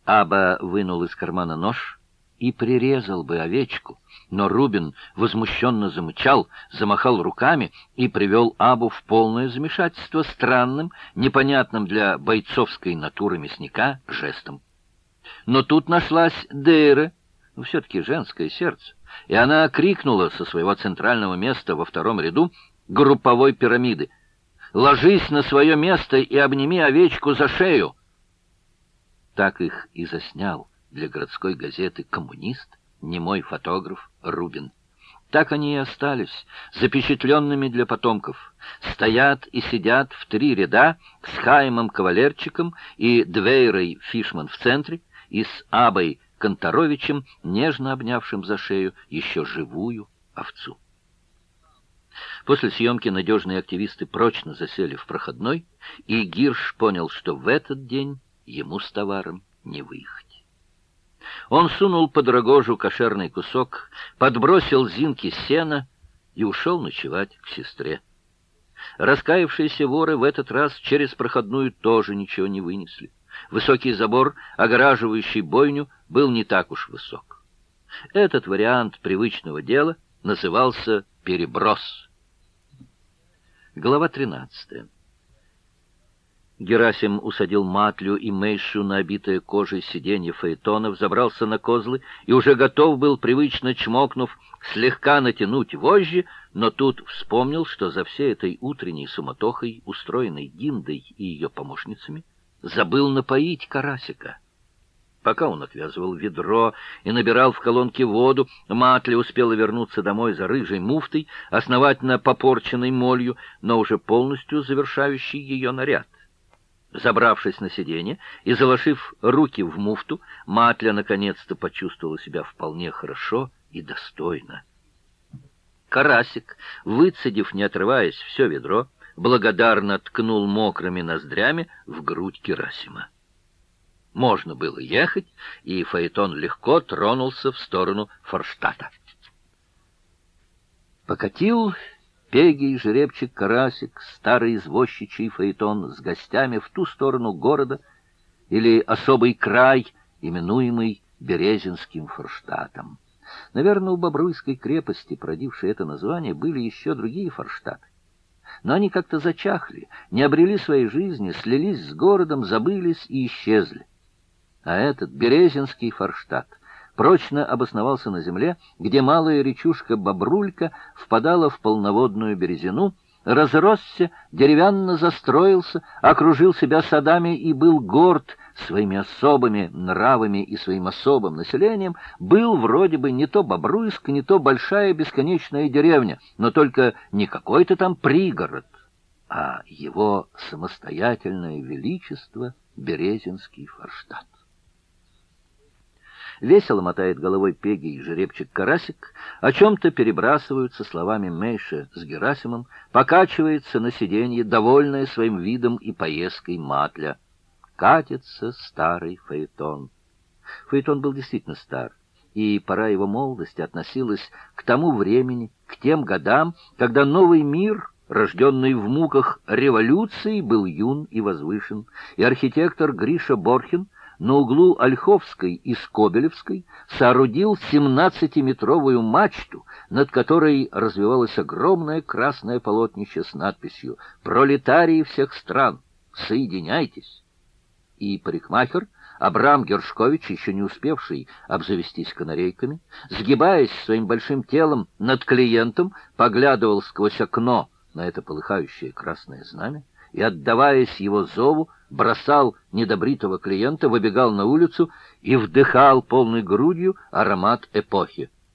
Аба вынул из кармана нож и прирезал бы овечку, но Рубин возмущенно замычал, замахал руками и привел Абу в полное замешательство странным, непонятным для бойцовской натуры мясника жестом. Но тут нашлась Дейра, все-таки женское сердце, и она крикнула со своего центрального места во втором ряду групповой пирамиды: «Ложись на свое место и обними овечку за шею!» Так их и заснял для городской газеты «Коммунист» немой фотограф Рубин. Так они и остались, запечатленными для потомков. Стоят и сидят в 3 ряда с Хаимом Кавалерчиком и Двейрой Фишман в центре, и с Абой Конторовичем, нежно обнявшим за шею еще живую овцу. После съемки надежные активисты прочно засели в проходной, и Гирш понял, что в этот день ему с товаром не выехать. Он сунул под рогожу кошерный кусок, подбросил Зинке сена и ушел ночевать к сестре. Раскаявшиеся воры в этот раз через проходную тоже ничего не вынесли. Высокий забор, огораживающий бойню, был не так уж высок. Этот вариант привычного дела назывался переброс. Глава 13. Герасим усадил Матлю и Мейшу на обитое кожей сиденье фаэтона, взобрался на козлы и уже готов был, привычно чмокнув, слегка натянуть вожжи, но тут вспомнил, что за всей этой утренней суматохой, устроенной Диндой и ее помощницами, забыл напоить карасика. Пока он отвязывал ведро и набирал в колонке воду, Матля успела вернуться домой за рыжей муфтой, основательно попорченной молью, но уже полностью завершающей ее наряд. Забравшись на сиденье и заложив руки в муфту, Матля наконец-то почувствовала себя вполне хорошо и достойно. Карасик, выцедив, не отрываясь, все ведро, благодарно ткнул мокрыми ноздрями в грудь Герасима. Можно было ехать, и фаэтон легко тронулся в сторону Форштадта. Покатил Пегий, жеребчик, карасик, старый извозчичий фаэтон с гостями в ту сторону города или особый край, именуемый Березинским Форштадтом. Наверное, у Бобруйской крепости, породившей это название, были еще другие Форштадты. Но они как-то зачахли, не обрели своей жизни, слились с городом, забылись и исчезли. А этот Березинский Форштадт прочно обосновался на земле, где малая речушка Бобрулька впадала в полноводную Березину, разросся, деревянно застроился, окружил себя садами и был горд своими особыми нравами и своим особым населением, был вроде бы не то Бобруйск, не то большая бесконечная деревня, но только не какой-то там пригород, а его самостоятельное величество Березинский Форштадт. Весело мотает головой Пегий, жеребчик, карасик, о чем-то перебрасываются словами Мейша с Герасимом, покачивается на сиденье, довольная своим видом и поездкой Матля. Катится старый фаэтон. Фаэтон был действительно стар, и пора его молодости относилась к тому времени, к тем годам, когда новый мир, рожденный в муках революции, был юн и возвышен, и архитектор Гриша Борхин на углу Ольховской и Скобелевской соорудил 17-метровую мачту, над которой развивалось огромное красное полотнище с надписью «Пролетарии всех стран, соединяйтесь!». И парикмахер Абрам Гершкович, еще не успевший обзавестись канарейками, сгибаясь своим большим телом над клиентом, поглядывал сквозь окно на это полыхающее красное знамя и, отдаваясь его зову, бросал недобритого клиента, выбегал на улицу и вдыхал полной грудью аромат эпохи.